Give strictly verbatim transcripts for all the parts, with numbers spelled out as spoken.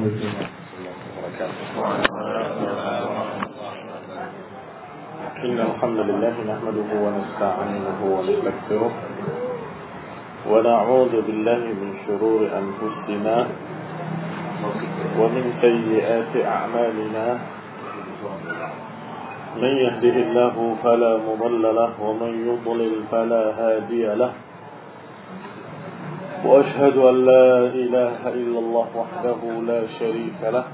عليكم ورحمة الله وبركاته. إن الحمد لله نحمده ونستعينه ونستغفره ونعوذ بالله من شرور أنفسنا ومن سيئات أعمالنا. من يهده الله فلا مضل له ومن يضلل فلا هادي له. وأشهد أن لا إله إلا الله وحده لا شريك له.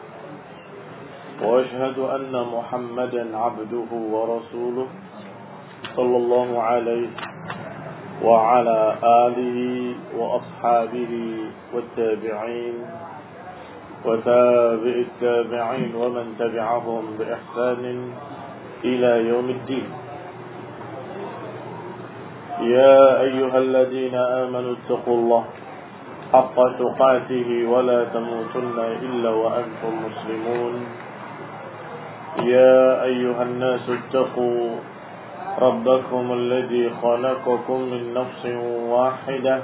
وأشهد أن محمدا عبده ورسوله صلى الله عليه وعلى آله وأصحابه والتابعين وتابع التابعين ومن تبعهم بإحسان إلى يوم الدين. يا أيها الذين آمنوا اتقوا الله حق تقاته ولا تموتن إلا وأنتم مسلمون. يا أيها الناس اتقوا ربكم الذي خلقكم من نفس واحدة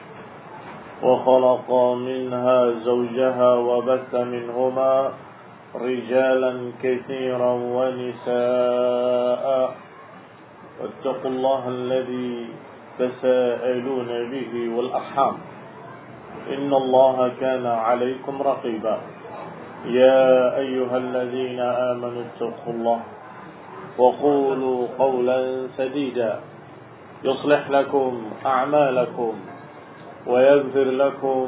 وخلق منها زوجها وبث منهما رجالا كثيرا ونساء. واتقوا الله الذي تساءلون به والأرحام إن الله كان عليكم رقيبا. يا أيها الذين آمنوا اتقوا الله وقولوا قولا سديدا يصلح لكم أعمالكم ويغفر لكم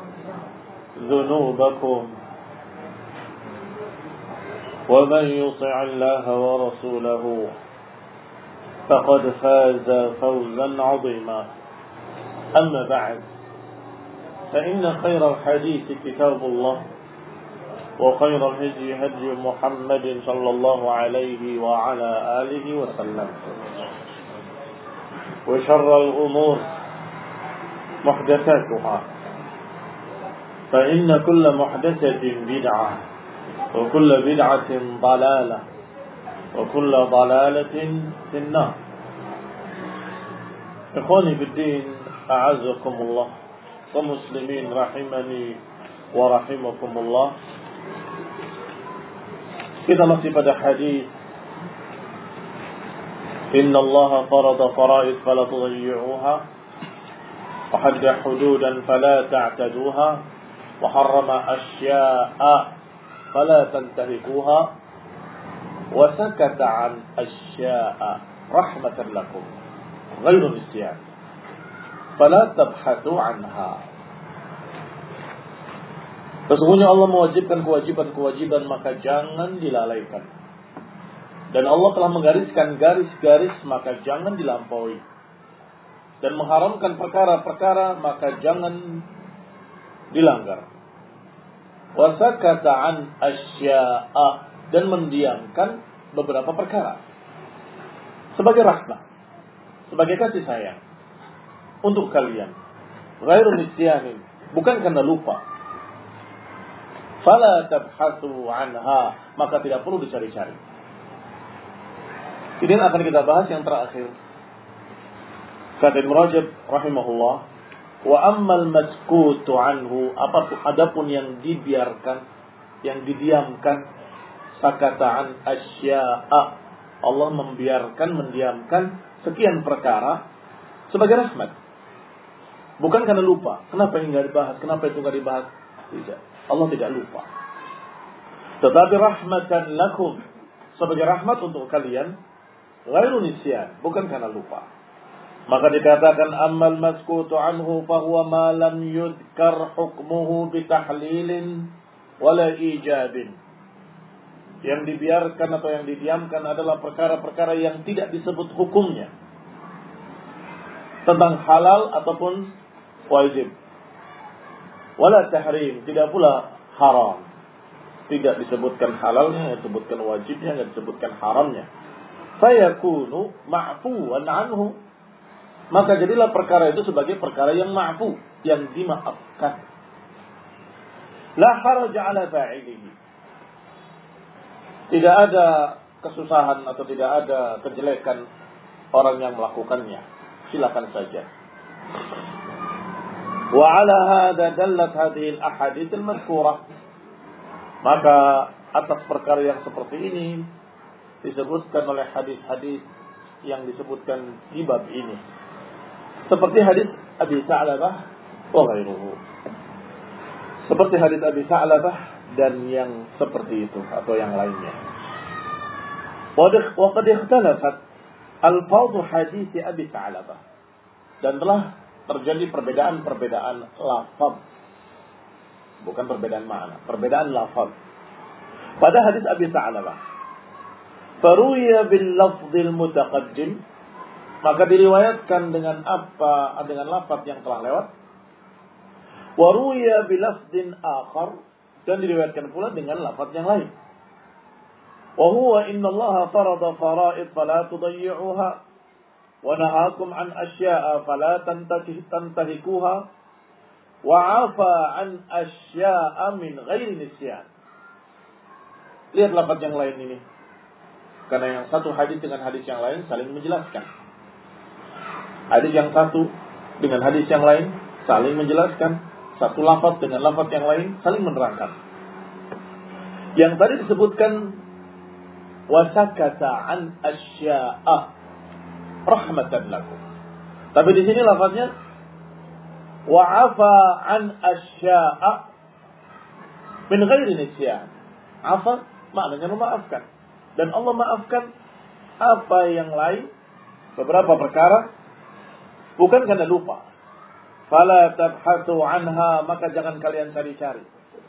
ذنوبكم ومن يطع الله ورسوله فقد فاز فوزا عظيما. أما بعد فإن خير الحديث كتاب الله وخير الهدي هدي محمد صلى الله عليه وعلى آله وسلم وشر الأمور محدثاتها فإن كل محدثة بدعة وكل بدعة ضلالة وكل ضلالة في النار. إخواني في الدين أعزكم الله ومسلمين رحمني ورحمكم الله. Kita masih pada hadis Inna Allah farada faraid fala tudayyi'uha wa hadda hududan fala ta'taduha wa harrama asya'a fala tantahikuha wa sakata an asya'a rahmatan lakum ghairu nisyan fala tabhathu anha. Sesungguhnya Allah mewajibkan kewajiban-kewajiban maka jangan dilalaikan. Dan Allah telah menggariskan garis-garis maka jangan dilampaui. Dan mengharamkan perkara-perkara maka jangan dilanggar. Wasakata an asya'a, dan mendiamkan beberapa perkara. Sebagai rahmat, sebagai kasih sayang untuk kalian. Ghairu nisyanin, bukan karena lupa. Fala tabhathu anha, maka tidak perlu dicari-cari. Ini akan kita bahas yang terakhir. Kata Ibnu Rajab rahimahullah, wa ammal maskutu anhu, adapun yang dibiarkan, yang didiamkan, sakataan asya'a, Allah membiarkan, mendiamkan sekian perkara sebagai rahmat. Bukan karena lupa. Kenapa ini enggak dibahas? Kenapa itu enggak dibahas? Tidak. Allah tidak lupa. Tetapi rahmatan lakum, sebagai rahmat untuk kalian, ghairu nisyan, bukan karena lupa. Maka dikatakan ammal maskutu anhu fahuwa ma lam yudkar hukmuhu bitahlilin wala ijabin. Yang dibiarkan atau yang didiamkan adalah perkara-perkara yang tidak disebut hukumnya tentang halal ataupun wajib. Wala tahrim, tidak pula haram. Tidak disebutkan halalnya, disebutkan wajibnya, tidak disebutkan haramnya. Fayakunu ma'fuwan anhu, maka jadilah perkara itu sebagai perkara yang ma'fu, yang dimaafkan. La haraja ala fa'ilihi, tidak ada kesusahan atau tidak ada kejelekan orang yang melakukannya. Silakan saja. وعلى هذا دلت هذه الأحاديث المذكورة. Maka atas perkara yang seperti ini disebutkan oleh hadis-hadis yang disebutkan di bab ini. Seperti hadis Abi Sa'labah wa ghairuhu. Seperti hadis Abi Sa'labah dan yang seperti itu atau yang lainnya. Wa qad ikhtalafat alfadhu hadis Abi Sa'labah. Dan telah terjadi perbedaan-perbedaan lafaz. Bukan perbedaan makna, perbedaan lafaz. Pada hadis Abi Sa'labah, faruya bil lafzil mutaqaddim, maka diriwayatkan dengan apa? Dengan lafaz yang telah lewat. Waruya bil lafzin akhar, dan diriwayatkan pula dengan lafaz yang lain. Wa huwa innallaha farada fara'id fala tudayyi'uha wa nahakum an asya'a fala tantahikuha wa'afa an asya'a min ghairi nisyan. Lihat lafaz yang lain ini. Karena yang satu hadis dengan hadis yang lain saling menjelaskan. Hadis yang satu dengan hadis yang lain saling menjelaskan. Satu lafaz dengan lafaz yang lain saling menerangkan. Yang tadi disebutkan wasakata an asya'a rahmatan lakum. Tapi di sini lafaznya wa'afa an asya'a min ghairi nisyan. Afa maknanya memaafkan. Dan Allah maafkan apa yang lain, beberapa perkara, bukan karena lupa. Fala tabhatu anha, maka jangan kalian cari-cari.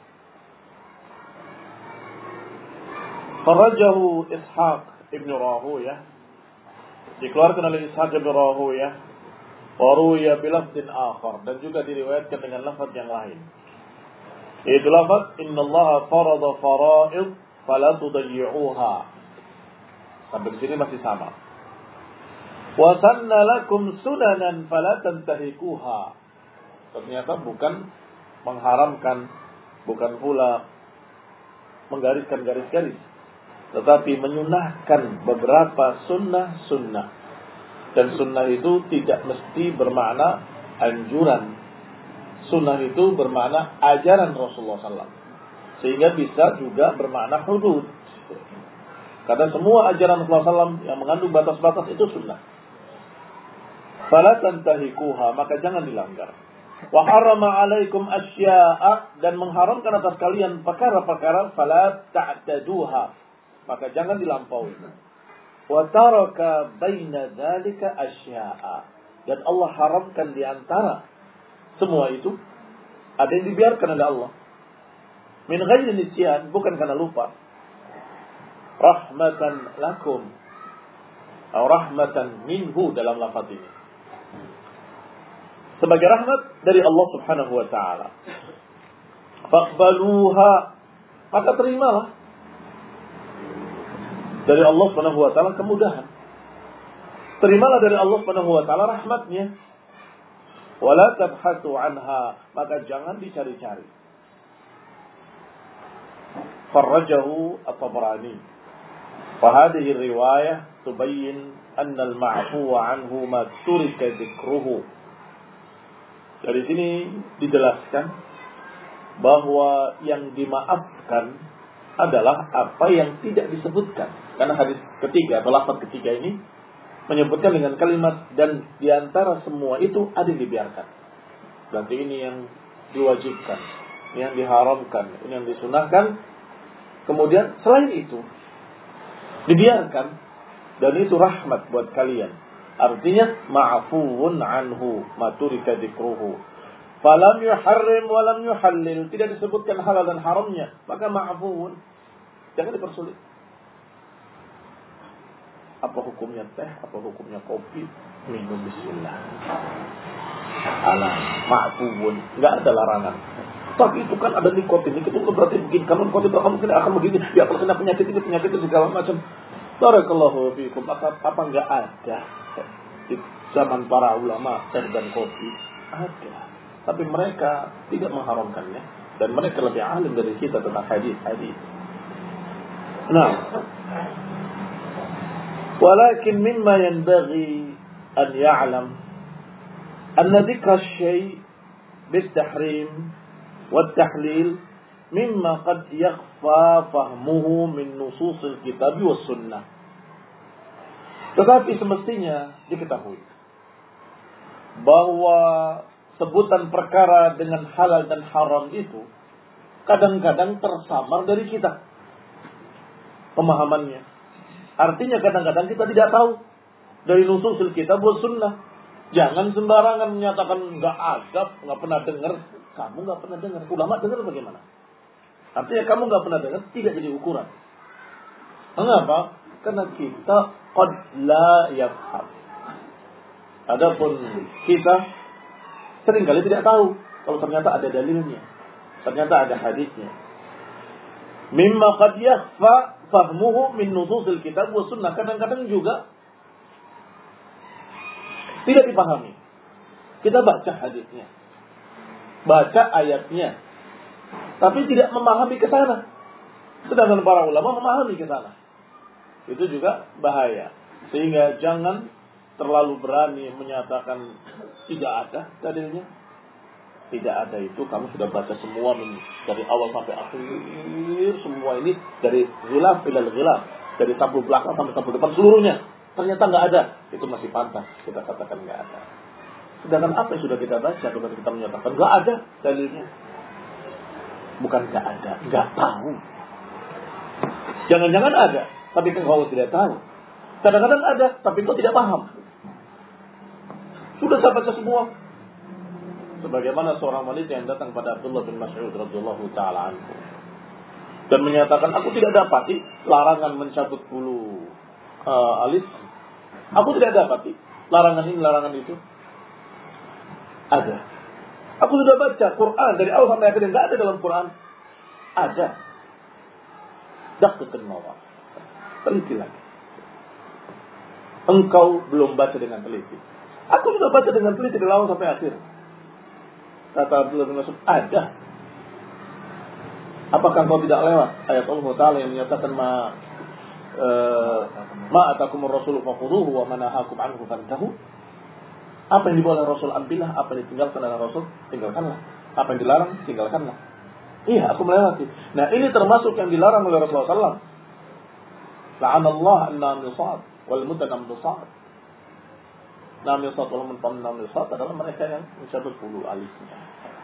Kharajahu Ishaq ibn Rahuyah, dikeluarkan oleh Ishaq ibn Rahuyah. Waruya bilafdin akhar, dan juga diriwayatkan dengan lafaz yang lain. Itu lafaz innallaha farada fara'id fala tudayyi'uha. Sampai di sini masih sama. Wa sanna lakum sunanan fala tantahikuha. Ternyata bukan mengharamkan, bukan pula menggariskan garis-garis, tetapi menyunahkan beberapa sunnah-sunnah. Dan sunnah itu tidak mesti bermakna anjuran. Sunnah itu bermakna ajaran Rasulullah sallallahu alaihi wasallam. Sehingga bisa juga bermakna hudud. Karena semua ajaran Rasulullah sallallahu alaihi wasallam yang mengandung batas-batas itu sunnah. Fala tantahikuha, maka jangan dilanggar. Wa harrama alaikum asya'a, dan mengharamkan atas kalian perkara-perkara, fala ta'taduha, maka jangan dilampaui. Wa taraka baina dzalika asya'a, dan Allah haramkan di antara semua itu ada yang dibiarkan oleh Allah. Min ghairi nisyan, bukan karena lupa. Rahmatan lakum, atau rahmatan minhu dalam lafaz ini. Sebagai rahmat dari Allah Subhanahu wa taala. Faqbaluha, maka terimalah dari Allah Subhanahu wa taala kemudahan. Terimalah dari Allah Subhanahu wa taala rahmatnya. Wala tabhatu anha, maka jangan dicari-cari. Kharrajahu at-Tabrani. Wa hadhihi riwayah tubayyin anna al-ma'fuwa anhu ma turika dzikruhu. Dari sini dijelaskan bahwa yang dimaafkan adalah apa yang tidak disebutkan. Karena hadis ketiga atau lafaz ketiga ini menyebutkan dengan kalimat dan diantara semua itu ada yang dibiarkan. Berarti ini yang diwajibkan, ini yang diharamkan, ini yang disunahkan. Kemudian selain itu dibiarkan, dan itu rahmat buat kalian. Artinya ma'fuun anhu maturika dzikruhu. Falam yuharrim wa lam yuhallil, tidak disebutkan halal dan haramnya, maka ma'fuun. Jangan dipersulit. Apa hukumnya teh, apa hukumnya kopi? Minum bismillah. Alah, ma'fuun, enggak ada larangan. Tapi itu kan ada nikotin, nikotin itu berarti begini. Kalau nikotin kamu mungkin akan begini. Ya kalau kena penyakit ini, penyakit itu segala macam. Barakallahu fiikum. Apa, apa enggak ada di zaman para ulama teh dan kopi? Ada. Tapi mereka tidak mengharamkannya. Dan mereka lebih alim dari kita tentang hadis-hadis. Nah, walakin mimma yanbaghi an ya'lam anna dhikra asy-syai' bit-tahrim wat-tahlil mimma qad yakhfa fahmuhu min nususil kitab was sunnah. Tetapi semestinya diketahui bahwa sebutan perkara dengan halal dan haram itu kadang-kadang tersamar dari kita pemahamannya. Artinya kadang-kadang kita tidak tahu dari nususil kitab was sunnah. Jangan sembarangan menyatakan nggak ada, nggak pernah dengar. Kamu nggak pernah dengar. Ulama dengar bagaimana? Artinya kamu nggak pernah dengar tidak jadi ukuran. Mengapa? Karena kita qad la yafham. Adapun kita seringkali tidak tahu kalau ternyata ada dalilnya, ternyata ada hadisnya. Mimma qad yakhfa fahmuhu min nususil kitab wa sunnah. Kadang-kadang juga tidak dipahami. Kita baca hadisnya, baca ayatnya, tapi tidak memahami ke sana. Sedangkan para ulama memahami ke sana. Itu juga bahaya. Sehingga jangan terlalu berani menyatakan tidak ada dalilnya. Tidak ada itu kamu sudah baca semua dari awal sampai akhir, semua ini dari ghilaf ilal ghilaf, dari tabur belakang sampai tabur depan seluruhnya. Ternyata nggak ada, itu masih pantas kita katakan nggak ada. Sedangkan apa yang sudah kita baca, kemudian kita menyatakan nggak ada dalilnya. Bukan nggak ada, nggak tahu. Jangan-jangan ada, tapi engkau tidak tahu. Kadang-kadang ada, tapi engkau tidak paham. Sudah saya baca semua. Sebagaimana seorang wanita yang datang pada Abdullah bin Mas'ud radhiyallahu taala anhu dan menyatakan, aku tidak dapati larangan mencabut bulu uh, alis. Aku tidak dapati larangan ini, larangan itu. Ada. Aku sudah baca Quran dari awal sampai akhir, enggak ada dalam Quran. Ada. Dakkan mawar. Teliti lagi. Engkau belum baca dengan teliti. Aku sudah baca dengan teliti dari awal sampai akhir. Kata Abdullah bin Mas'ud, ada. Apakah engkau tidak lewat ayat Allah Ta'ala yang menyatakan ma Uh, ma atakumur rasul faquduhu wa manahakum anhu fantahu. Apa yang dibawa oleh Rasul ambillah, apa yang ditinggalkan oleh Rasul tinggalkanlah, apa yang dilarang tinggalkanlah. Iya, aku melewati. Nah, ini termasuk yang dilarang oleh Rasulullah sallallahu alaihi wasallam. La'anallah an-namisat wal mutanammisat. Namisat wal mutanammisat adalah mereka yang mencabut bulu alisnya.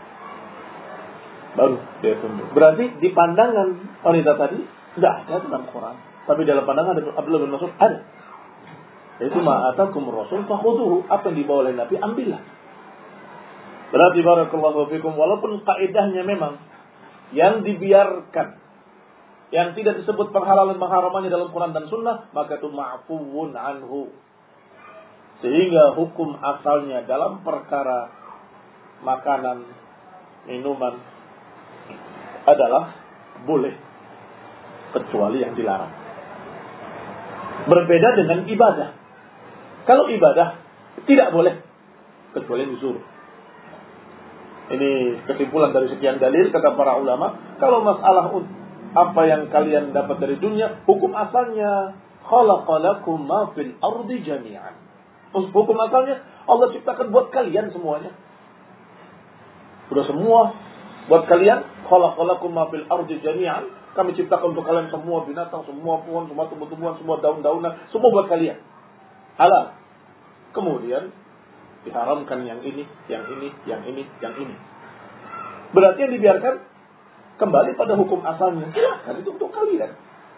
Baru dia tunjuk. Berarti di pandangan wanita tadi tidak ada dalam Quran. Tapi dalam pandangan Abdullah bin Mas'ud ada. Yaitu ma'atakum rasul fakhuduhu. Apa yang dibawa oleh Nabi, ambillah. Berarti barakallahu fikum, walaupun kaidahnya memang yang dibiarkan, yang tidak disebut perhalalan pengharamannya dalam Quran dan Sunnah, maka itu ma'fuwun anhu. Sehingga hukum asalnya dalam perkara makanan, minuman adalah boleh, kecuali yang dilarang. Berbeda dengan ibadah. Kalau ibadah tidak boleh kecuali yang disuruh. Ini kesimpulan dari sekian dalil kata para ulama. Kalau masalah apa yang kalian dapat dari dunia, hukum asalnya khalaqalakum ma fil ardi jami'an. Hukum asalnya Allah ciptakan buat kalian semuanya. Sudah semua buat kalian, khalaqalakum ma fil ardi jami'an. Kami ciptakan untuk kalian semua binatang, semua pohon, semua tumbuh-tumbuhan, semua daun-daunan, semua buat kalian. Halal. Kemudian diharamkan yang ini, yang ini, yang ini, yang ini. Berarti yang dibiarkan kembali pada hukum asalnya. Silahkan, itu untuk kalian.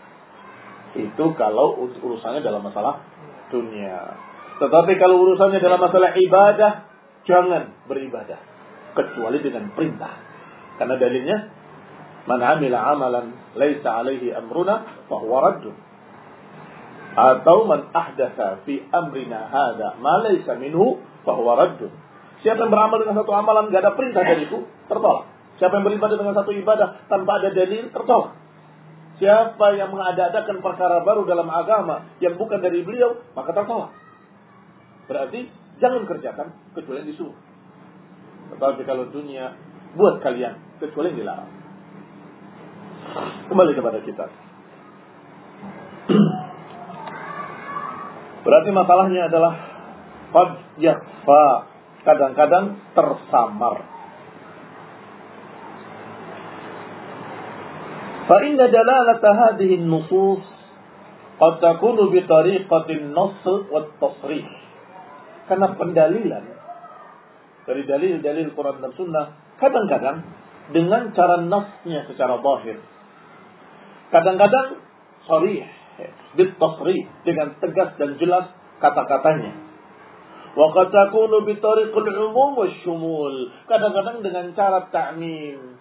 Itu kalau urusannya dalam masalah dunia. Tetapi kalau urusannya dalam masalah ibadah, jangan beribadah kecuali dengan perintah. Karena dalilnya, man amila amalan laisa alaihi amruna fahuwa raddun. Atau man ahdatsa fi amrina hadza ma laisa minhu fahuwa raddun. Siapa yang beramal dengan satu amalan enggak ada perintah dari itu, tertolak. Siapa yang beribadah dengan satu ibadah tanpa ada dalil, tertolak. Siapa yang mengada-adakan perkara baru dalam agama yang bukan dari beliau, maka tertolak. Berarti jangan kerjakan kecuali yang disuruh. Tetapi kalau dunia buat kalian kecuali yang dilarang. Kembali kepada kita. Berarti masalahnya adalah qad yakhfa, kadang-kadang tersamar. Fa inna dalalata hadhihi an-nusus qad takunu bi tariqatin nass wa at-tasrih. Karena pendalilan dari dalil-dalil Quran dan Sunnah kadang-kadang dengan cara nasnya secara zahir. Kadang-kadang sharih, bit tasrih, dengan tegas dan jelas kata-katanya. Wa qad takunu bi tariqil umum wasyumul. Kadang-kadang dengan cara ta'mim.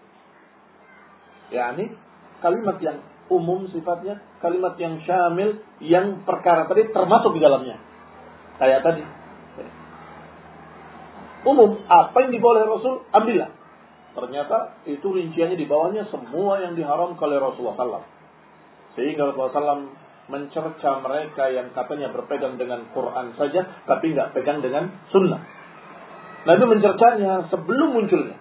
yakni kalimat yang umum sifatnya, kalimat yang syamil, yang perkara tadi termasuk di dalamnya. Kayak tadi. Umum, apa yang dibawa oleh Rasul, ambillah. Ternyata itu rinciannya di bawahnya semua yang diharamkan oleh Rasulullah sallallahu alaihi wasallam. Sehingga Rasulullah sallallahu alaihi wasallam mencerca mereka yang katanya berpegang dengan Quran saja, tapi nggak pegang dengan Sunnah. Nabi mencercanya sebelum munculnya.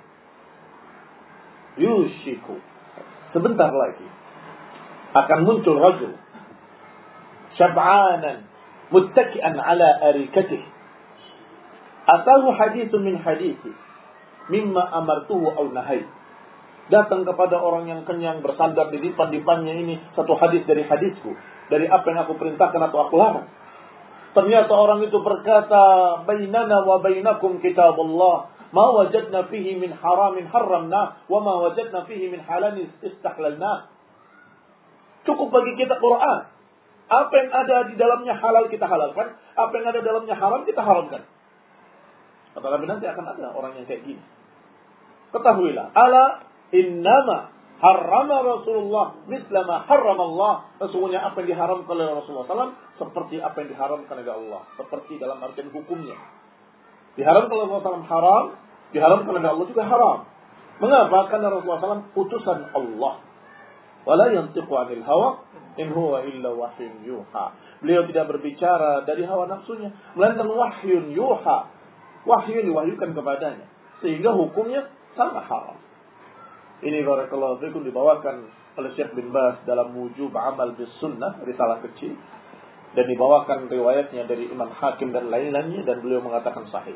Yushiku, sebentar lagi akan muncul rajul syab'anan muttaki'an ala arikatih. Atahu haditsun min hadithi mimma amartuhu aw nahai. Datang kepada orang yang kenyang bersandar di dipan-dipannya ini satu hadis dari hadisku, dari apa yang aku perintahkan atau aku larang. Ternyata orang itu berkata, bainana wa bainakum kitabullah, ma wajadna fihi min haramin harramna, wa ma wajadna fihi min halalin istahlalna. Cukup bagi kita Quran. Apa yang ada di dalamnya halal kita halalkan, apa yang ada di dalamnya haram kita haramkan. Kata Nabi, nanti akan ada orang yang kayak gini. Ketahuilah, ala innama harrama Rasulullah mislama harrama Allah. Sesungguhnya apa yang diharamkan oleh Rasulullah sallallahu alaihi wasallam seperti apa yang diharamkan oleh Allah. Seperti dalam artian hukumnya. Diharamkan oleh Rasulullah sallallahu alaihi wasallam haram, diharamkan oleh Allah juga haram. Mengapa? Karena Rasulullah sallallahu alaihi wasallam utusan Allah. Wala yantiqu 'anil hawa in huwa illa wahyun yuha. Beliau tidak berbicara dari hawa nafsunya, melainkan wahyun yuha. Wahyu yang diwahyukan kepadanya. Sehingga hukumnya sama haram. Ini barakallahu fikum dibawakan oleh Syekh bin Baz dalam wujub amal bis sunnah, risalah kecil. Dan dibawakan riwayatnya dari Imam Hakim dan lain-lainnya. Dan beliau mengatakan sahih.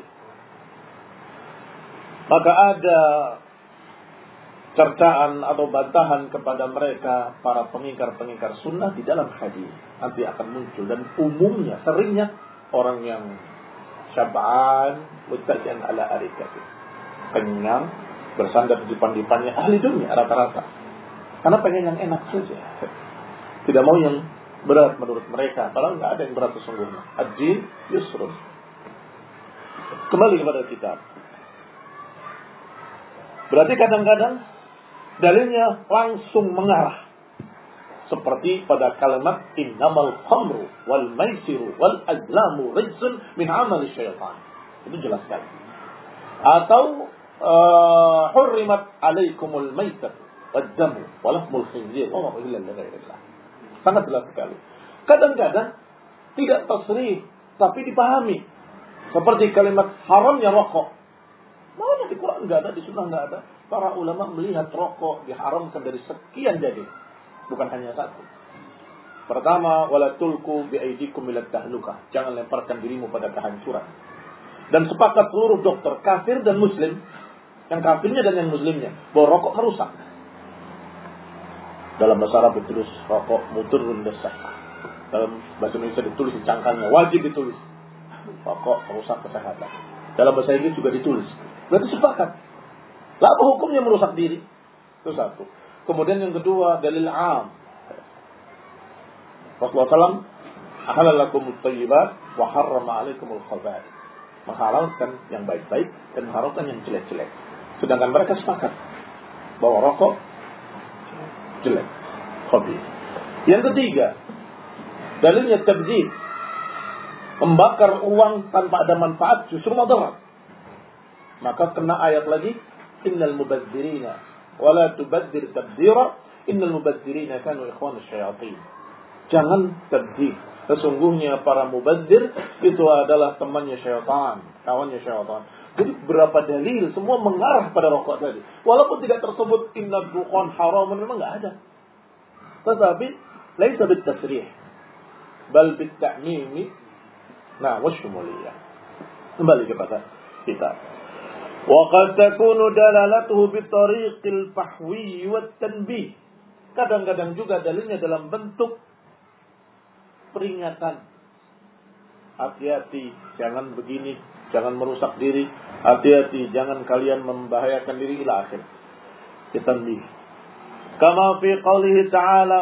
Maka ada cercaan atau bantahan kepada mereka, para pengingkar-pengingkar sunnah di dalam hadis. Nanti akan muncul. Dan umumnya, seringnya orang yang syab'an muttaki'an ala arikatih, kenyang bersandar di depan-depannya ahli dunia rata-rata, karena pengen yang enak saja, tidak mau yang berat menurut mereka, padahal nggak ada yang berat sesungguhnya. Ad-din yusrun. Kembali kepada kitab. Berarti kadang-kadang dalilnya langsung mengarah, seperti pada kalimat innamal khamru wal maisiru wal azlamu rijsun min amali syaitan. Itu jelas sekali. Atau uh, hurrimat alaikumul maitat wad damu wa lahmul khinzir wa ma uhilla li ghairillah. Sangat jelas sekali. Kadang-kadang tidak tasrih tapi dipahami. Seperti kalimat haramnya rokok. Mana di Quran enggak ada, di Sunnah enggak ada. Para ulama melihat rokok diharamkan dari sekian dalil. Bukan hanya satu. Pertama, wala tulku biaidikum ila tahlukah. Jangan lemparkan dirimu pada kehancuran. Dan sepakat seluruh dokter, kafir dan muslim, yang kafirnya dan yang muslimnya, bahwa rokok merusak. Dalam bahasa Arab ditulis rokok mudurrun lisahah. Dalam bahasa Indonesia ditulis di cangkangnya, wajib ditulis. Rokok merusak kesehatan. Dalam bahasa Inggris juga ditulis. Berarti sepakat. Lah apa hukumnya merusak diri? Itu satu. Kemudian yang kedua, dalil am. Rasulullah sallallahu alaihi wasallam ahalalakumut thayyibat wa harrama alaikumul khaba'ith. Menghalalkan yang baik-baik dan mengharamkan yang jelek-jelek. Sedangkan mereka sepakat bahwa rokok jelek, khabith. Yang ketiga, dalilnya tabdzir. Membakar uang tanpa ada manfaat justru madarat. Maka kena ayat lagi, innal mubadzirina wala tubadzir tabdzira innal mubadzirina kanu ikhwanus syayatin. Jangan tabdzir. Sesungguhnya para mubadzir itu adalah temannya syaitan, kawannya syaitan. Jadi berapa dalil semua mengarah pada rokok tadi. Walaupun tidak tersebut inna dukhan haram, memang enggak ada. Tetapi laisa bit tasrih bal bit ta'mimi. Nah, wasyumuliyah. Kembali kepada kita. وقد تكون دلالته بطريق الفحوي والتنبيه. Kadang-kadang juga dalilnya dalam bentuk peringatan. Hati-hati, jangan begini, jangan merusak diri. Hati-hati, jangan kalian membahayakan diri ila akhir. Ditanbih. Kama fi qawlihi ta'ala,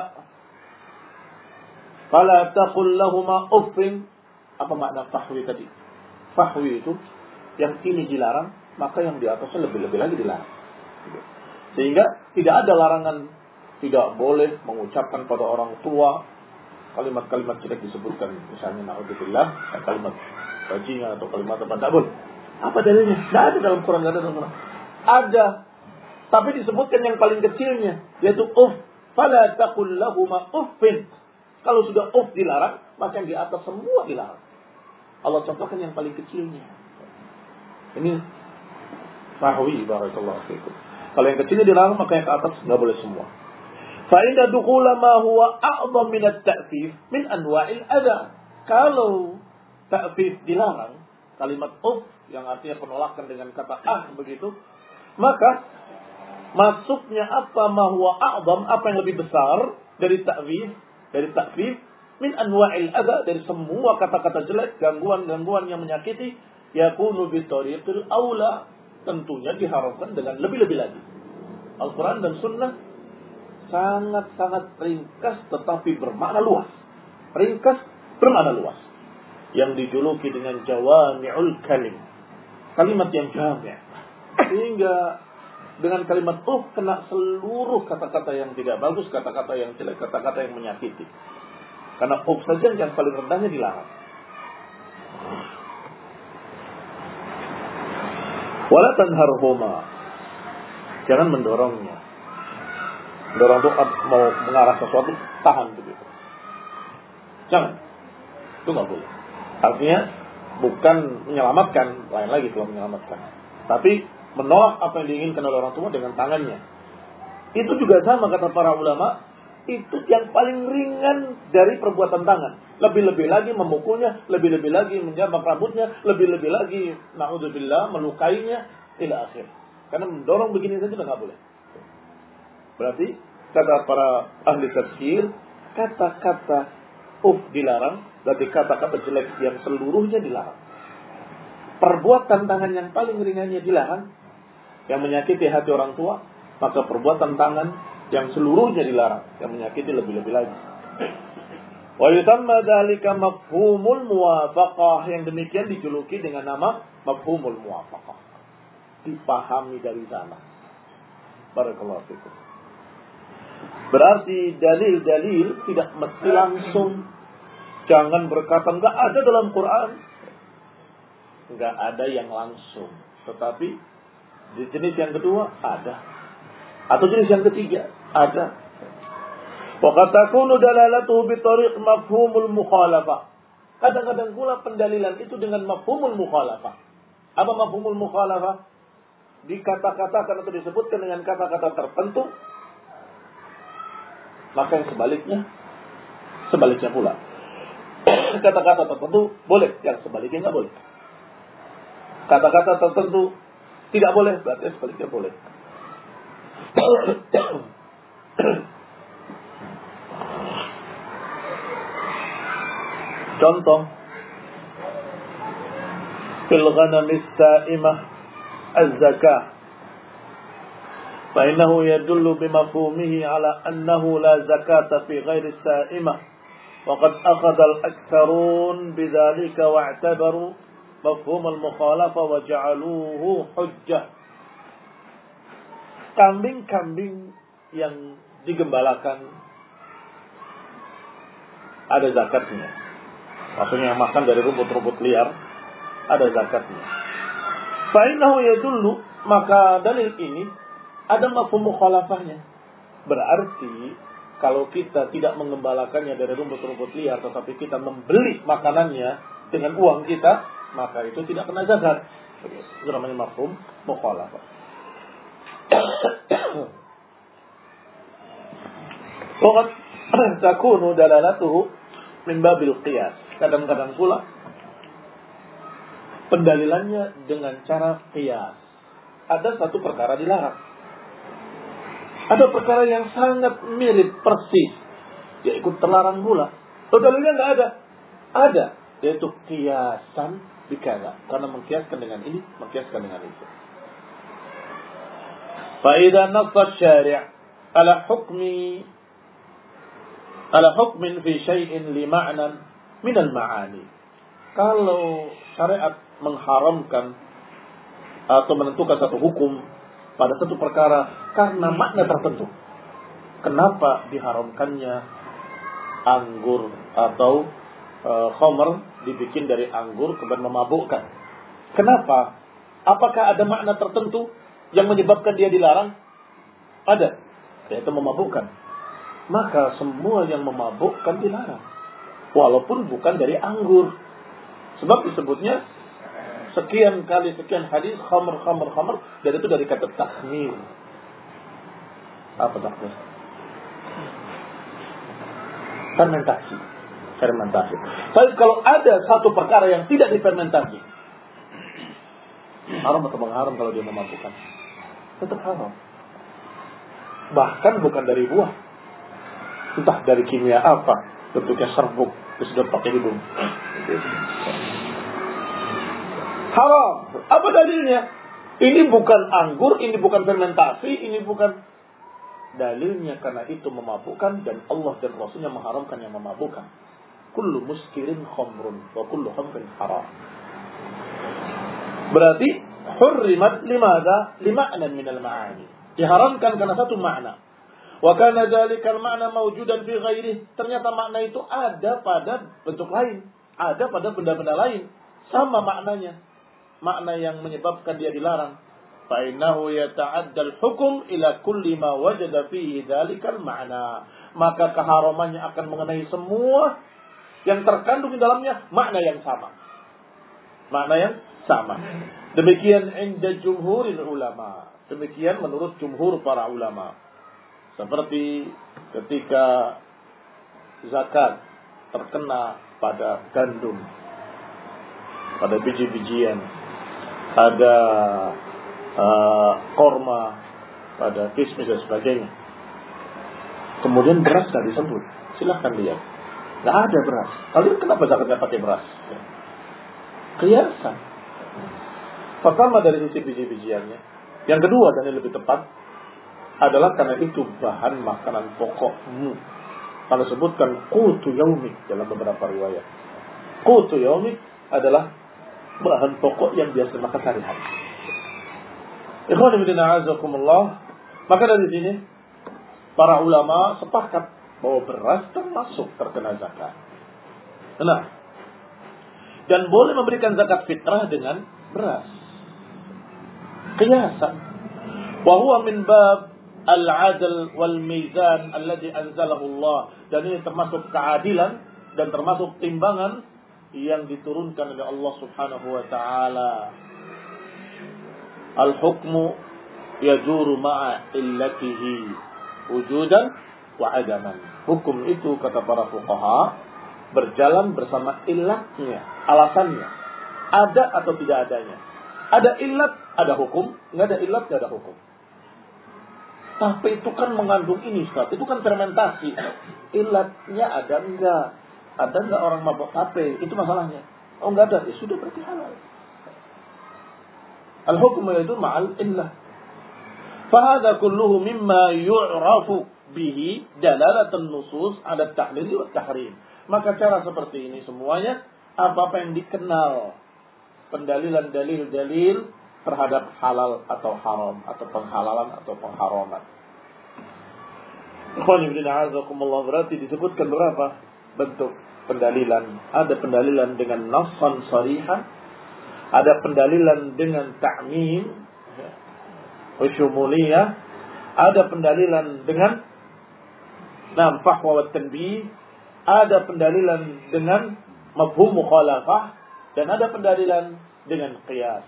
fala taqul lahuma uffin. Apa makna fahwi tadi? Fahwi itu yang ini dilarang, maka yang di atasnya lebih-lebih lagi dilarang. Sehingga tidak ada larangan, tidak boleh mengucapkan pada orang tua kalimat-kalimat jelek disebutkan, misalnya na'udzubillah, kalimat bajingan atau kalimat apa, tidak boleh. Apa dalilnya? Tidak ada dalam Quran, tidak ada dalam Quran. Ada, tapi disebutkan yang paling kecilnya, yaitu uff. Fala taqul lahuma uffin. Kalau sudah uff dilarang, maka yang di atas semua dilarang. Allah contohkan yang paling kecilnya. Ini fahwi, barakallahu fikum. Kalau yang kecilnya dilarang, maka yang ke atas nggak boleh semua. Fa'inda dukhula ma huwa a'zam min at-ta'fif min anwa'il adha. Kalau ta'fif dilarang, kalimat uff yang artinya penolakan dengan kata ah begitu, maka masuknya apa ma huwa a'zam, apa yang lebih besar dari ta'fif, dari ta'fif min anwa'il adha, dari semua kata-kata jelek, gangguan-gangguan yang menyakiti, yakunu bi tariqil aula, tentunya diharapkan dengan lebih-lebih lagi. Al-Quran dan Sunnah sangat-sangat ringkas tetapi bermakna luas. Ringkas bermakna luas. Yang dijuluki dengan jawami'ul kalim. Kalimat yang jami'. Sehingga dengan kalimat uh kena seluruh kata-kata yang tidak bagus, kata-kata yang jelek, kata-kata yang menyakiti. Karena uh saja yang paling rendahnya dilarang. Wala tanharhuma. Jangan mendorongnya. Mendorong itu mau mengarah sesuatu, tahan begitu. Jangan. Itu nggak boleh. Artinya bukan menyelamatkan, lain lagi kalau menyelamatkan. Tapi menolak apa yang diinginkan oleh orang tua dengan tangannya. Itu juga sama kata para ulama, itu yang paling ringan dari perbuatan tangan. Lebih-lebih lagi memukulnya, lebih-lebih lagi menjambak rambutnya, lebih-lebih lagi na'udzubillah melukainya ila akhir. Karena mendorong begini saja nggak boleh. Berarti kata para ahli tafsir, kata-kata uf dilarang, berarti kata-kata jelek yang seluruhnya dilarang. Perbuatan tangan yang paling ringannya dilarang, yang menyakiti hati orang tua, maka perbuatan tangan yang seluruhnya dilarang, yang menyakiti lebih-lebih lagi. Wa yusamma dzalika mafhumul muwafaqah, yang demikian dijuluki dengan nama mafhumul muwafaqah. Dipahami dari sana. Barakallahu fikum. Berarti dalil-dalil tidak mesti langsung. Jangan berkata enggak ada dalam Quran. Enggak ada yang langsung. Tetapi di jenis yang kedua ada. Atau jenis yang ketiga ada. Wa qad takunu dalalatuhu bi tariq mafhumul mukhalafah. Kadang-kadang pula pendalilan itu dengan mafhumul mukhalafah. Apa mafhumul mukhalafah? Dikata-katakan atau disebutkan dengan kata-kata tertentu, maka yang sebaliknya sebaliknya pula. Kata-kata tertentu boleh, yang sebaliknya nggak boleh. Kata-kata tertentu tidak boleh, berarti sebaliknya boleh. Contoh, fil ghanamis sa'imah az-zakah, fa innahu yadullu bimafhumihi ala annahu la zakata fi ghairi as-sa'imah, wa qad akhadha al-aktharun bidzalika wa i'tabaru mafhum al-mukhalafa wa ja'aluhu hujjah. Kambing-kambing yang digembalakan ada zakatnya. Maksudnya yang makan dari rumput-rumput liar ada zakatnya. Fa'innahu yadullu, maka dalil ini ada mafhum mukhalafahnya. Berarti kalau kita tidak mengembalakannya dari rumput-rumput liar, tetapi kita membeli makanannya dengan uang kita, maka itu tidak kena zakat. Itu namanya mafhum mukhalafah. Waqad takunu dalalatuhu min babil qiyas. Kadang-kadang pula pendalilannya dengan cara qiyas. Ada satu perkara dilarang. Ada perkara yang sangat mirip persis, dia ikut terlarang pula. Oh, dalilnya nggak ada. Ada, yaitu kiasan bikala, karena mengkiaskan dengan ini, mengkiaskan dengan itu. Fa'idha nassa syari' ala hukmi ala hukmin fi syai'in li ma'nan min al-ma'ani. Kalau syariat mengharamkan atau menentukan satu hukum pada satu perkara karena makna tertentu, kenapa diharamkannya anggur atau e, khamr dibikin dari anggur kemudian memabukkan? Kenapa? Apakah ada makna tertentu yang menyebabkan dia dilarang? Ada, yaitu memabukkan. Maka semua yang memabukkan dilarang, walaupun bukan dari anggur. Sebab disebutnya sekian kali sekian hadis khamr khamr khamr, dan itu dari kata takhmir. Apa takhmir? Fermentasi. Fermentasi. Tapi kalau ada satu perkara yang tidak difermentasi, haram atau mengharam kalau dia memabukkan? Tetap haram. Bahkan bukan dari buah, entah dari kimia apa, bentuknya serbuk, disedot pakai hidung. Haram. Apa dalilnya? Ini bukan anggur, ini bukan fermentasi, ini bukan. Dalilnya karena itu memabukkan, dan Allah dan Rasulnya mengharamkan yang memabukkan. Kullu muskirin khamrun wa kullu khamrin haram. Berarti hurrimat limadha? Lima'nan minal ma'ani. Diharamkan karena satu makna. Wa kana dzalikal ma'na mawjudan fi ghairihi. Ternyata makna itu ada pada bentuk lain, ada pada benda-benda lain, sama maknanya. Makna yang menyebabkan dia dilarang. Fa innahu yata'addal hukum ila kulli ma wajada fihi dzalikal ma'na. Maka keharamannya akan mengenai semua yang terkandung di dalamnya makna yang sama. Makna yang sama. Demikian inda jumhuril ulama. Demikian menurut jumhur para ulama. Seperti ketika zakat terkena pada gandum, pada biji-bijian, pada uh, korma, pada kismis dan sebagainya. Kemudian beras tidak disebut. Silahkan lihat. Tidak ada beras. Lalu kenapa zakatnya pakai beras? Kiasan. Pertama dari sisi biji-bijiannya. Yang kedua, dan yang lebih tepat, adalah karena itu bahan makanan pokokmu. Kalau sebutkan qutu yaumik dalam beberapa riwayat. Qutu yaumik adalah bahan pokok yang biasa makan sehari-hari. Ikhwan fillah a'azakumullah. Maka dari sini para ulama sepakat bahwa beras termasuk terkena zakat. Nah, dan boleh memberikan zakat fitrah dengan beras. Qiyasan. Wa huwa min bab al-'adl wal mizan alladhi anzalahu Allah. Dan ini termasuk keadilan dan termasuk timbangan yang diturunkan oleh Allah Subhanahu wa taala. Al-hukmu yajuru ma'a illatihi wujudan wa 'adaman. Hukum itu kata para fuqaha berjalan bersama illatnya, alasannya. Ada atau tidak adanya. Ada illat, ada hukum. Enggak ada illat, enggak ada hukum. Tapi itu kan mengandung ini, Ustaz. Itu kan fermentasi. Illatnya ada enggak? Ada enggak orang mabuk tape? Itu masalahnya. Oh enggak ada. Ya sudah, berarti halal. Al-hukmu yaitu ma'al illah. Fahadha kulluhu mimma yu'rafu bihi dalalatun nusus ala tahlil wa tahrim. Maka cara seperti ini semuanya apa-apa yang dikenal pendalilan dalil-dalil terhadap halal atau haram, atau penghalalan atau pengharaman. Berarti disebutkan berapa bentuk pendalilan. Ada pendalilan dengan nassan sarihan, ada pendalilan dengan ta'mim wa syumuliyah, ada pendalilan dengan namfah wa tanbih, ada pendalilan dengan mafhum mukhalafah, dan ada pendalilan dengan qiyas.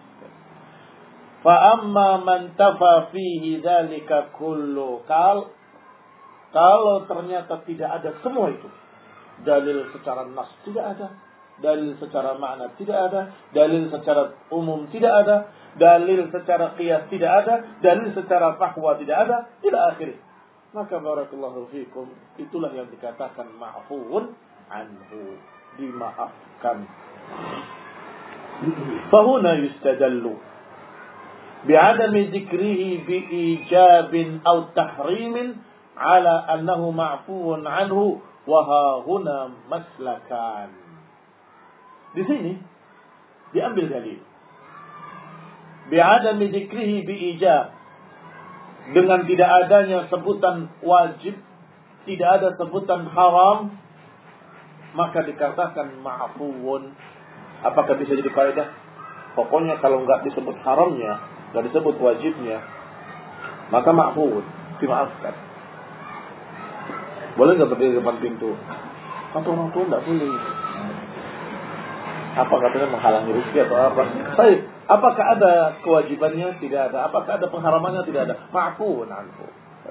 Fa amma man tafa fihi dzalika kullu, kal kalau ternyata tidak ada semua itu, dalil secara nas tidak ada, dalil secara makna tidak ada, dalil secara umum tidak ada, dalil secara qiyas tidak ada, dalil secara fahwa tidak ada, ila akhirih. Maka barakallahu fikum, itulah yang dikatakan ma'fuun anhu, dimaafkan. Fahuna yustadallu bi'adami dzikrihi bi'ijabin aw tahrimin ala annahu ma'fuun anhu wa hahuna maslakan. Di sini diambil dalil bi'adami dzikrihi bi'ijab, dengan tidak adanya sebutan wajib, tidak ada sebutan haram, maka dikatakan ma'fuun. Apakah bisa jadi kaidah? Pokoknya kalau enggak disebut haramnya, enggak disebut wajibnya, maka ma'fuun, dimaafkan. Boleh enggak berdiri depan pintu? Atau orang tua enggak boleh. Apa katanya menghalangi rezeki atau apa? Baik, apakah ada kewajibannya? Tidak ada. Apakah ada pengharamannya? Tidak ada. Ma'fuun anhu.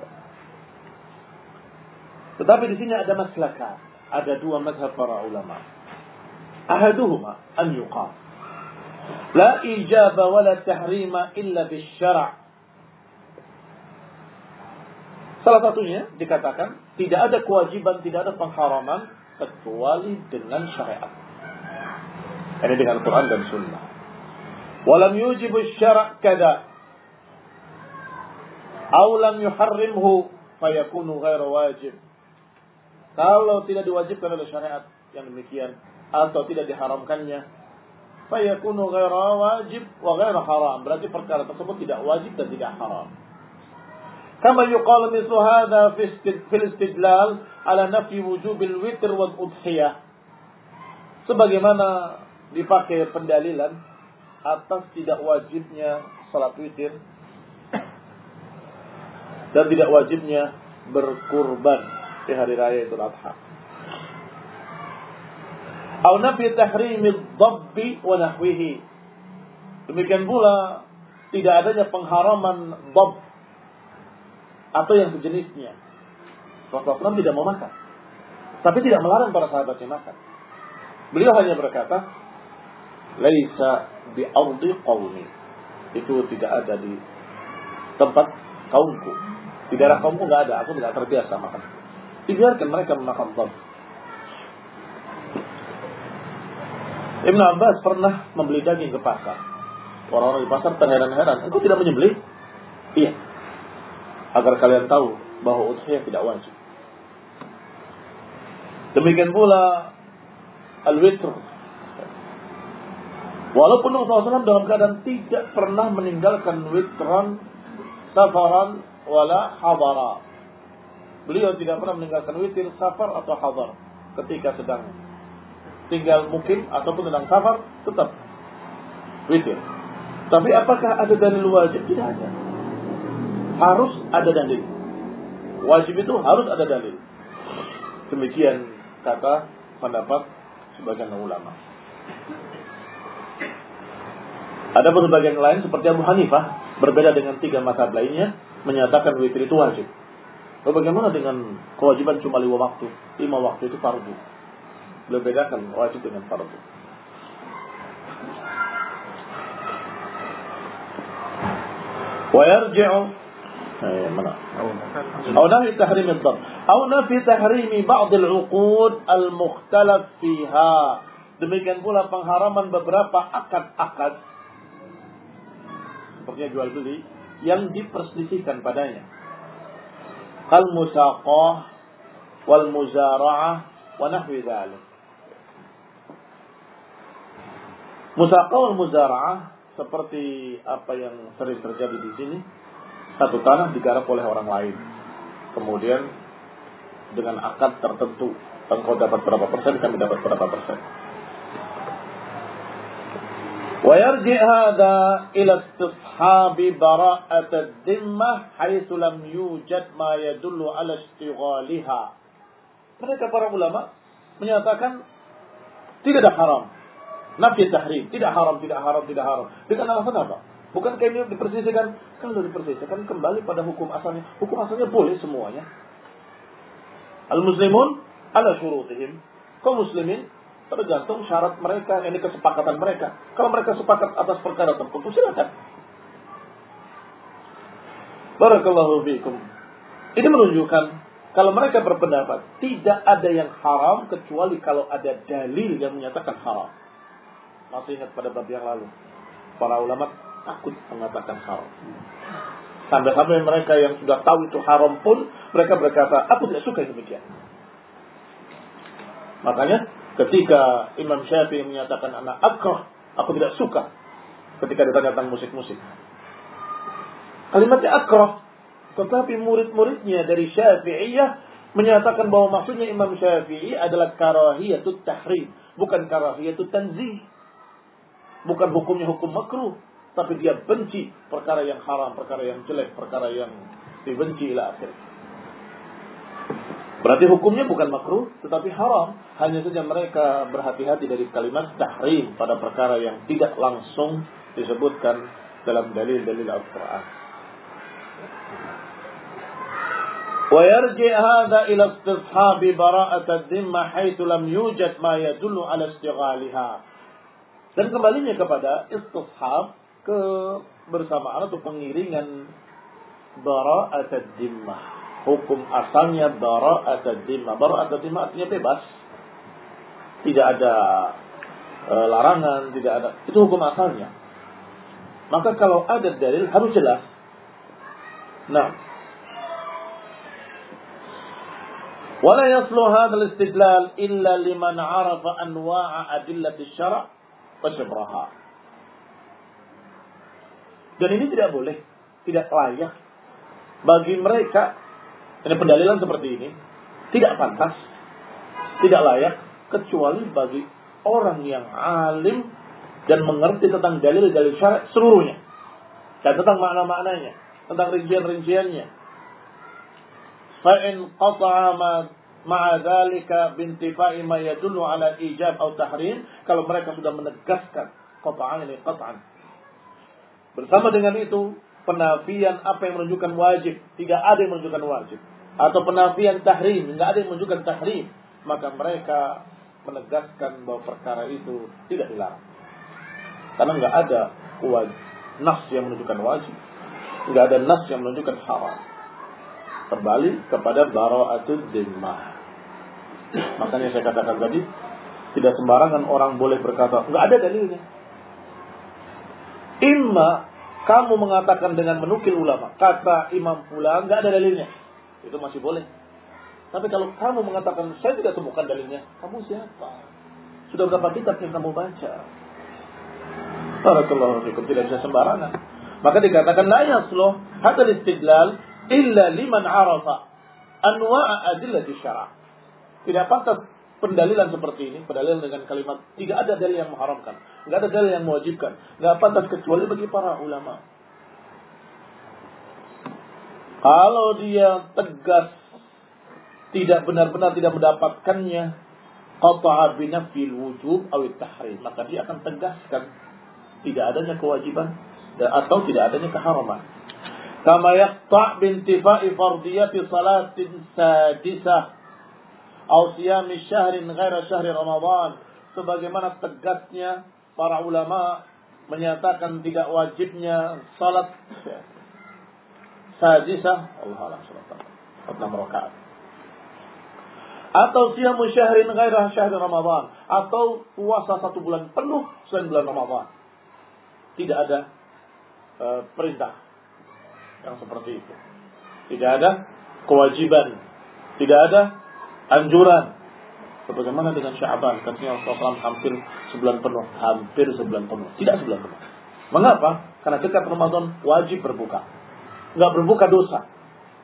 Tetapi di sini ada maslaka, ada dua mazhab para ulama. Ahaduhuma an yuqal la ijaba wala tahrima illa bisyara'. Salah satunya dikatakan tidak ada kewajiban, tidak ada pengharaman kecuali dengan syariat. Ini dengan Quran dan Sunnah. Walam yujibu syara' kada aw lam yuharrimhu fayakunu ghairu wajib. Kalau tidak diwajibkan oleh syariat yang demikian atau tidak diharamkannya, fayakunu ghairu wajib wa ghairu haram. Berarti perkara tersebut tidak wajib dan tidak haram. Kama yuqalu mithlu hadha fi istidlal ala nafi wujubil witr wal udhiyah. Sebagaimana dipakai pendalilan atas tidak wajibnya salat witir dan tidak wajibnya berkurban di hari raya Idul Adha. Au nafi tahrimid dhabbi wa nahwihi. Demikian pula tidak adanya pengharaman dhab atau yang sejenisnya. Rasulullah tidak mau makan, tapi tidak melarang para sahabatnya makan. Beliau hanya berkata, laisa bi ardi qaumi. Itu tidak ada di tempat kaumku. Di daerah kaumku enggak ada, aku tidak terbiasa makan. Dibiarkan mereka memakan dhab. Ibnu Abbas pernah membeli daging ke pasar. Orang-orang di pasar terheran-heran, "Engkau tidak menyembelih?" "Iya. Agar kalian tahu bahwa udhiyah tidak wajib." Demikian pula al-witr. Walaupun Rasulullah shallallahu alaihi wasallam dalam keadaan tidak pernah meninggalkan witran, safaran, wala hadara. Beliau tidak pernah meninggalkan witir, safar atau hadar ketika sedang tinggal mukim ataupun sedang safar, tetap witir. Tapi apakah ada dalil wajib? Tidak ada. Harus ada dalil. Wajib itu harus ada dalil. Demikian kata pendapat sebagian ulama. Ada sebagian lain seperti Abu Hanifah, berbeda dengan tiga mazhab lainnya, menyatakan witir itu wajib. Lalu bagaimana dengan kewajiban cuma lima waktu? Lima waktu itu fardu. Beliau bedakan wajib dengan fardu. Wa yarji'u mana? Au nafi tahrim ad-dhab. Au nafi tahrimi ba'd al-'uqud al-mukhtalaf fiha. Demikian pula pengharaman beberapa akad-akad seperti jual beli yang diperselisihkan padanya. Kal musaqah wal muzara'ah wa nahwi dzalik. Musaqah wal muzara'ah seperti apa yang sering terjadi di sini. Satu tanah digarap oleh orang lain. Kemudian dengan akad tertentu, engkau dapat berapa persen, kami dapat berapa persen. Wa yarji' hadha ila istishabi bara'at ad-dhimmah haitsu lam yujad ma yadullu ala istighaliha. Mereka para ulama menyatakan tidak ada haram. Nafi tahrim, tidak haram, tidak haram, tidak haram. Dengan alasan apa? Bukankah ini diperselisihkan? Kalau diperselisihkan kembali pada hukum asalnya. Hukum asalnya boleh semuanya. Al-muslimun ala syurutihim. Kaum muslimin Tergantung syarat mereka, ini kesepakatan mereka. Kalau mereka sepakat atas perkara tertentu, silakan. Barakallahu fiikum. Ini menunjukkan kalau mereka berpendapat tidak ada yang haram kecuali kalau ada dalil yang menyatakan haram. Masih ingat pada bab yang lalu, para ulama takut mengatakan haram. Sampai-sampai mereka yang sudah tahu itu haram pun mereka berkata, aku tidak suka yang demikian. Makanya ketika Imam Syafi'i menyatakan anak akrah, aku tidak suka, ketika ditanya tentang musik-musik. Kalimatnya akrah, tetapi murid-muridnya dari Syafi'iyah menyatakan bahwa maksudnya Imam Syafi'i adalah karahiyatut tahrim, bukan karahiyatut tanzih. Bukan hukumnya hukum makruh, tapi dia benci perkara yang haram, perkara yang jelek, perkara yang dibenci ila akhir. Berarti hukumnya bukan makruh, tetapi haram. Hanya saja mereka berhati-hati dari kalimat tahrim pada perkara yang tidak langsung disebutkan dalam dalil-dalil Al-Quran. Wa yarji hadha ila istishabi bara'at ad-dhimma haitsu lam yujad ma yadullu ala istighaliha. Dan kembalinya kepada istishab, kebersamaan atau pengiringan bara'at ad-dhimmah. Hukum asalnya bara'at ad-dhimmah. Bara'at ad-dhimmah artinya bebas. Tidak ada e, larangan, tidak ada. Itu hukum asalnya. Maka kalau ada dalil harus jelas. Nah, wala yaslu hadzal istidlal illa liman 'arafa anwa'a adillati syara' wa. Dan ini tidak boleh, tidak layak bagi mereka. Ini pendalilan seperti ini tidak pantas, tidak layak kecuali bagi orang yang alim dan mengerti tentang dalil-dalil syar'i seluruhnya dan tentang makna-maknanya, tentang rincian-rinciannya. Fa in qata'a ma ma'a dzalika bintifa'i ma yadullu 'ala ijab atau tahrim, kalau mereka sudah menegaskan qat'an ini qat'an. Bersama dengan itu penafian apa yang menunjukkan wajib, tidak ada yang menunjukkan wajib, atau penafian tahrim, tidak ada yang menunjukkan tahrim, maka mereka menegaskan bahwa perkara itu tidak dilarang. Karena enggak ada wajib, nas yang menunjukkan wajib, enggak ada nas yang menunjukkan haram. Kembali kepada bara'atud dhimmah. Makanya saya katakan tadi, tidak sembarangan orang boleh berkata, enggak ada dalilnya. Imma kamu mengatakan dengan menukil ulama, kata Imam Fulan, enggak ada dalilnya, itu masih boleh. Tapi kalau kamu mengatakan, saya tidak temukan dalilnya, kamu siapa? Sudah berapa kitab yang kamu baca? Barakallahu fikum, tidak bisa sembarangan. Maka dikatakan, la yasluh hadzal istidlal illa liman 'arafa anwa'a adillati syara'. Tidak pantas pendalilan seperti ini, pendalilan dengan kalimat tidak ada dalil yang mengharamkan, tidak ada dalil yang mewajibkan, tidak pantas kecuali bagi para ulama. Kalau dia tegas tidak benar-benar tidak mendapatkannya, qata'a bi nafil wujub aw tahrim, maka dia akan tegaskan tidak adanya kewajiban atau tidak adanya keharaman. Kama yaqta' bintifa'i fardiyati salatin sadisah atau siyami syahrin ghaira syahri Ramadan, sebagaimana tegasnya para ulama menyatakan tidak wajibnya salat sadisah, Allah alam salat enam rakaat, atau siyamu syahrin ghaira syahri Ramadan, atau puasa satu bulan penuh selain bulan Ramadan. Tidak ada uh, perintah yang seperti itu. Tidak ada kewajiban, tidak ada anjuran. Sebagaimana dengan Sya'ban, katanya Rasulullah hampir sebulan penuh, hampir sebulan penuh, tidak sebulan penuh. Mengapa? Karena dekat Ramadan wajib berbuka. Enggak berbuka dosa.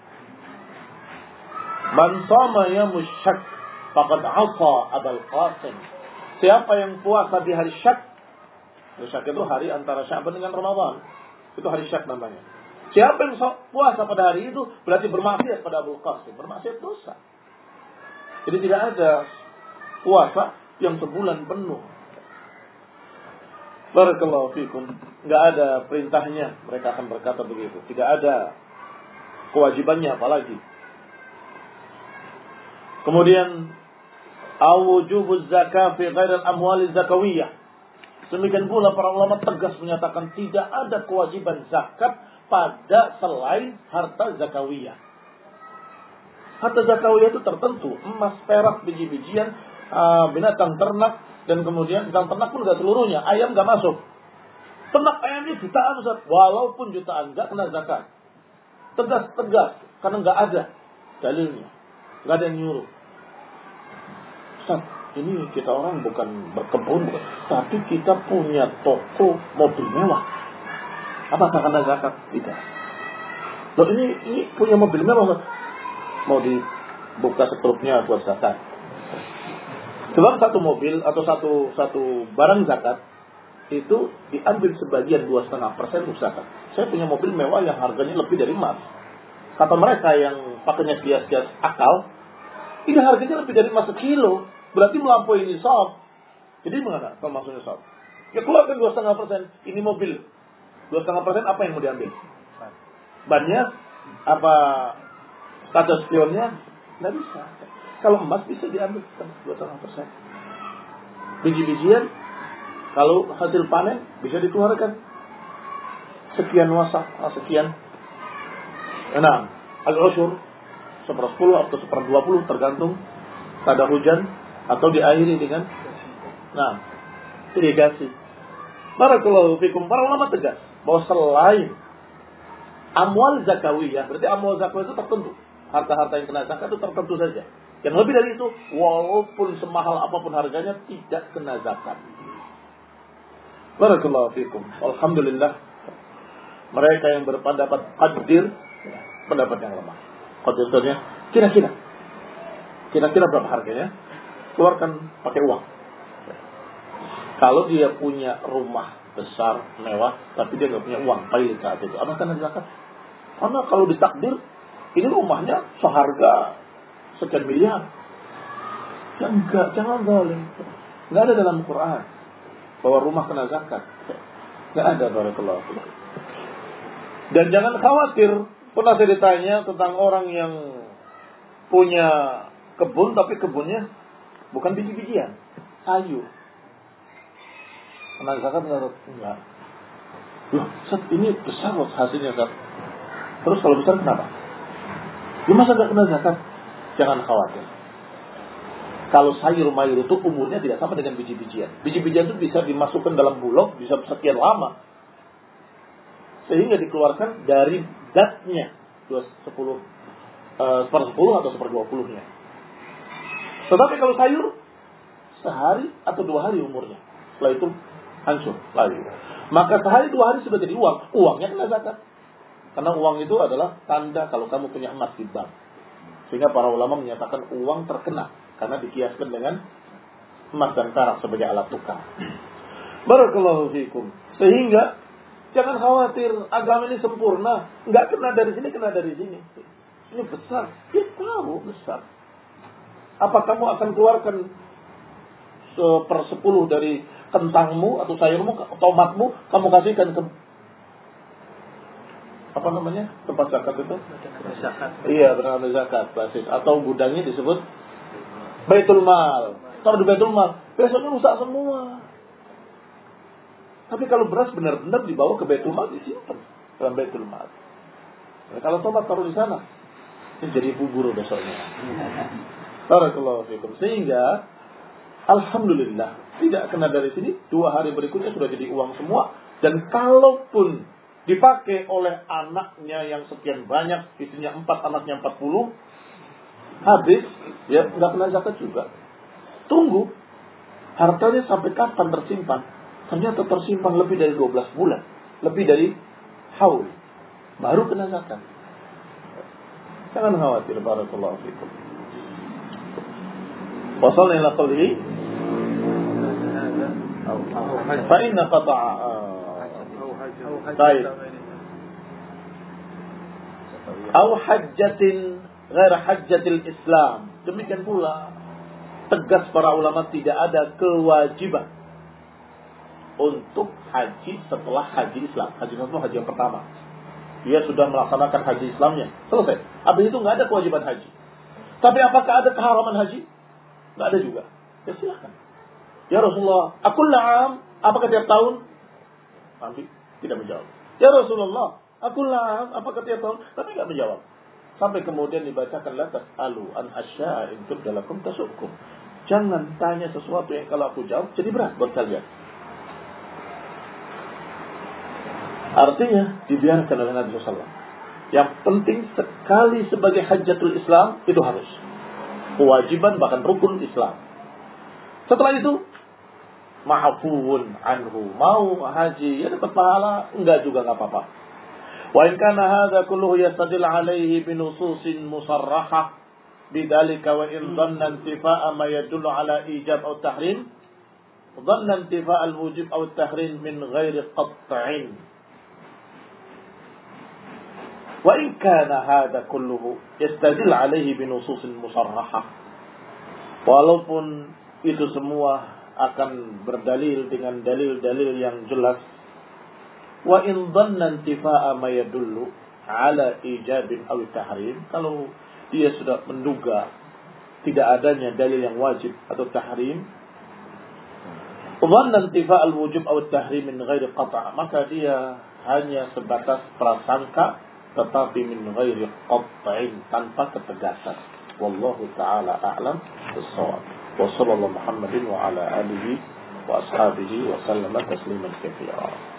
Man shama yaumul syak faqad 'asa Abul Qasim. Siapa yang puasa di hari syak, syak itu hari antara Sya'ban dengan Ramadan, itu hari syak namanya. Siapa yang puasa pada hari itu berarti bermaksiat pada Abul Qasim, bermaksiat dosa. Jadi tidak ada puasa yang sebulan penuh. Barakallahu fikum. Enggak ada perintahnya, mereka akan berkata begitu. Tidak ada kewajibannya apalagi. Kemudian Aw wujubuz zakah fi ghairi al-amwal zakawiyah. Demikian pula para ulama tegas menyatakan tidak ada kewajiban zakat pada selain harta zakawiyah. Harta zakawiyah itu tertentu, emas, perak, biji-bijian, binatang ternak, dan kemudian binatang ternak pun nggak seluruhnya, ayam nggak masuk. Ternak ayamnya jutaan, Ustaz. Walaupun jutaan nggak kena zakat. Tegas-tegas, karena nggak ada dalilnya, nggak ada yang nyuruh. Ustaz, ini kita orang bukan berkebun, bukan, tapi kita punya toko mobil mewah. Apakah kena zakat? Tidak. Loh ini, ini punya mobil mewah, Ustaz. Mau dibuka setrupnya buat zakat. Sebab satu mobil atau satu satu barang zakat itu diambil sebagian dua setengah persen untuk zakat. Saya punya mobil mewah yang harganya lebih dari emas. Kata mereka yang pakainya kias-kias akal, ini harganya lebih dari emas sekilo, berarti melampaui nisab. Jadi mana? Apa maksudnya nisab? Ya keluarkan dua setengah persen. Ini mobil dua setengah persen, apa yang mau diambil? Bannya? Apa kaca spionnya? Nggak bisa. Kalau emas bisa diambil dua setengah persen. Biji-bijian, kalau hasil panen bisa dikeluarkan sekian wasak, sekian enam al-ushur sepersepuluh atau seperdua puluh tergantung pada hujan atau diakhiri dengan nah irigasi. Barakallahu fikum. Para ulama tegas bahwa selain amwal zakawiyah, berarti amwal zakawiyah itu tertentu, harta-harta yang kena zakat itu tertentu saja. Yang lebih dari itu, walaupun semahal apapun harganya, tidak kena zakat. Barakallahu fikum. Alhamdulillah, mereka yang berpendapat qadir, pendapat yang lemah. Qadirnya kira-kira, kira-kira berapa harganya? Keluarkan pakai uang. Kalau dia punya rumah besar, mewah, tapi dia nggak punya uang, paling saat itu, apa kena zakat? Karena kalau ditakdir, ini rumahnya seharga sekian miliar. Ya enggak, jangan zalim. Enggak ada dalam Quran bahwa rumah kena zakat. Enggak ada, barakallahu fiik. Dan jangan khawatir, pernah saya ditanya tentang orang yang punya kebun tapi kebunnya bukan biji-bijian, sayur. Kena zakat enggak? Enggak. Loh, Ustaz, ini besar loh hasilnya, Ustaz. Terus kalau besar kenapa? Ya masa enggak kena zakat? Jangan khawatir. Kalau sayur mayur itu umurnya tidak sama dengan biji-bijian. Biji-bijian itu bisa dimasukkan dalam bulog, bisa sekian lama. Sehingga dikeluarkan dari zatnya. sepuluh, uh, seper sepuluh atau seper dua puluhnya. Tetapi kalau sayur, sehari atau dua hari umurnya. Setelah itu hancur lagi. Maka sehari dua hari sudah jadi uang. Uangnya kena zakat. Karena uang itu adalah tanda kalau kamu punya emas di bank. Sehingga para ulama menyatakan uang terkena karena dikiaskan dengan emas dan perak sebagai alat tukar. Barakallahu fikum. Sehingga jangan khawatir agama ini sempurna, enggak kena dari sini, kena dari sini. Ini besar, ya tahu besar. Apa kamu akan keluarkan sepersepuluh dari kentangmu atau sayurmu, tomatmu, kamu kasihkan ke apa namanya tempat zakat itu? Zakat. Iya, bernama zakat basis atau gudangnya disebut Baitul Mal. Taruh di Baitul Mal, besoknya rusak semua. Tapi kalau beras benar-benar dibawa ke Baitul Mal, disimpan dalam Baitul Mal. Nah, kalau tomat taruh di sana, ini jadi bubur besoknya. Barakallahu fikum. Sehingga alhamdulillah tidak kena dari sini, dua hari berikutnya sudah jadi uang semua. Dan kalaupun dipakai oleh anaknya yang sekian banyak, istrinya empat, anaknya empat puluh, habis, ya nggak kena zakat juga. Tunggu, hartanya sampai kapan tersimpan? Ternyata tersimpan lebih dari dua belas bulan, lebih dari haul, baru kena zakat. Jangan khawatir, barakallahu fikum. Wasalna ila qawlihi fa inna qata'a baik. Au hajjatin ghair hajjatil Islam. Demikian pula tegas para ulama tidak ada kewajiban untuk haji setelah haji Islam. Haji Islam itu haji yang pertama. Dia sudah melaksanakan haji Islamnya, selesai. Habis itu nggak ada kewajiban haji. Tapi apakah ada keharaman haji? Nggak ada juga. Ya silahkan. Ya Rasulullah, aku la'am, apakah tiap tahun? Nabi tidak menjawab. Ya Rasulullah, aku la'am, apakah tiap tahun? Tapi nggak menjawab. Sampai kemudian dibacakan la tas'alu an asya'a in tubda lakum tasukkum. Jangan tanya sesuatu yang kalau aku jawab jadi berat buat kalian. Artinya dibiarkan oleh Nabi shallallahu alaihi wasallam. Yang penting sekali sebagai hajatul Islam itu harus kewajiban bahkan rukun Islam. Setelah itu ma'fuun anhu, mau haji ya dapat pahala, enggak juga enggak apa-apa. Wa in kana hadza kulluhu yastadil alaihi bi nususin musarrahah bidzalika wa in dhanna intifa'a ma yadullu ala ijab aw tahrim dhanna intifa' al-wujub aw at-tahrim min ghairi qat'in. Wa in kana hadza kulluhu yastadil alaihi bi nususin musarrahah, walaupun itu semua akan berdalil dengan dalil-dalil yang jelas. Wa in dhanna intifa'a ma yadullu ala ijabin aw tahrim, kalau dia sudah menduga tidak adanya dalil yang wajib atau tahrim, dhanna intifa' al-wujub aw tahrim min ghairi qat', maka dia hanya sebatas prasangka tetapi min ghairi qat'in, tanpa ketegasan. Wallahu taala a'lam bis-shawab. Wa sallallahu Muhammadin wa ala alihi wa ashabihi wa sallama tasliman katsira.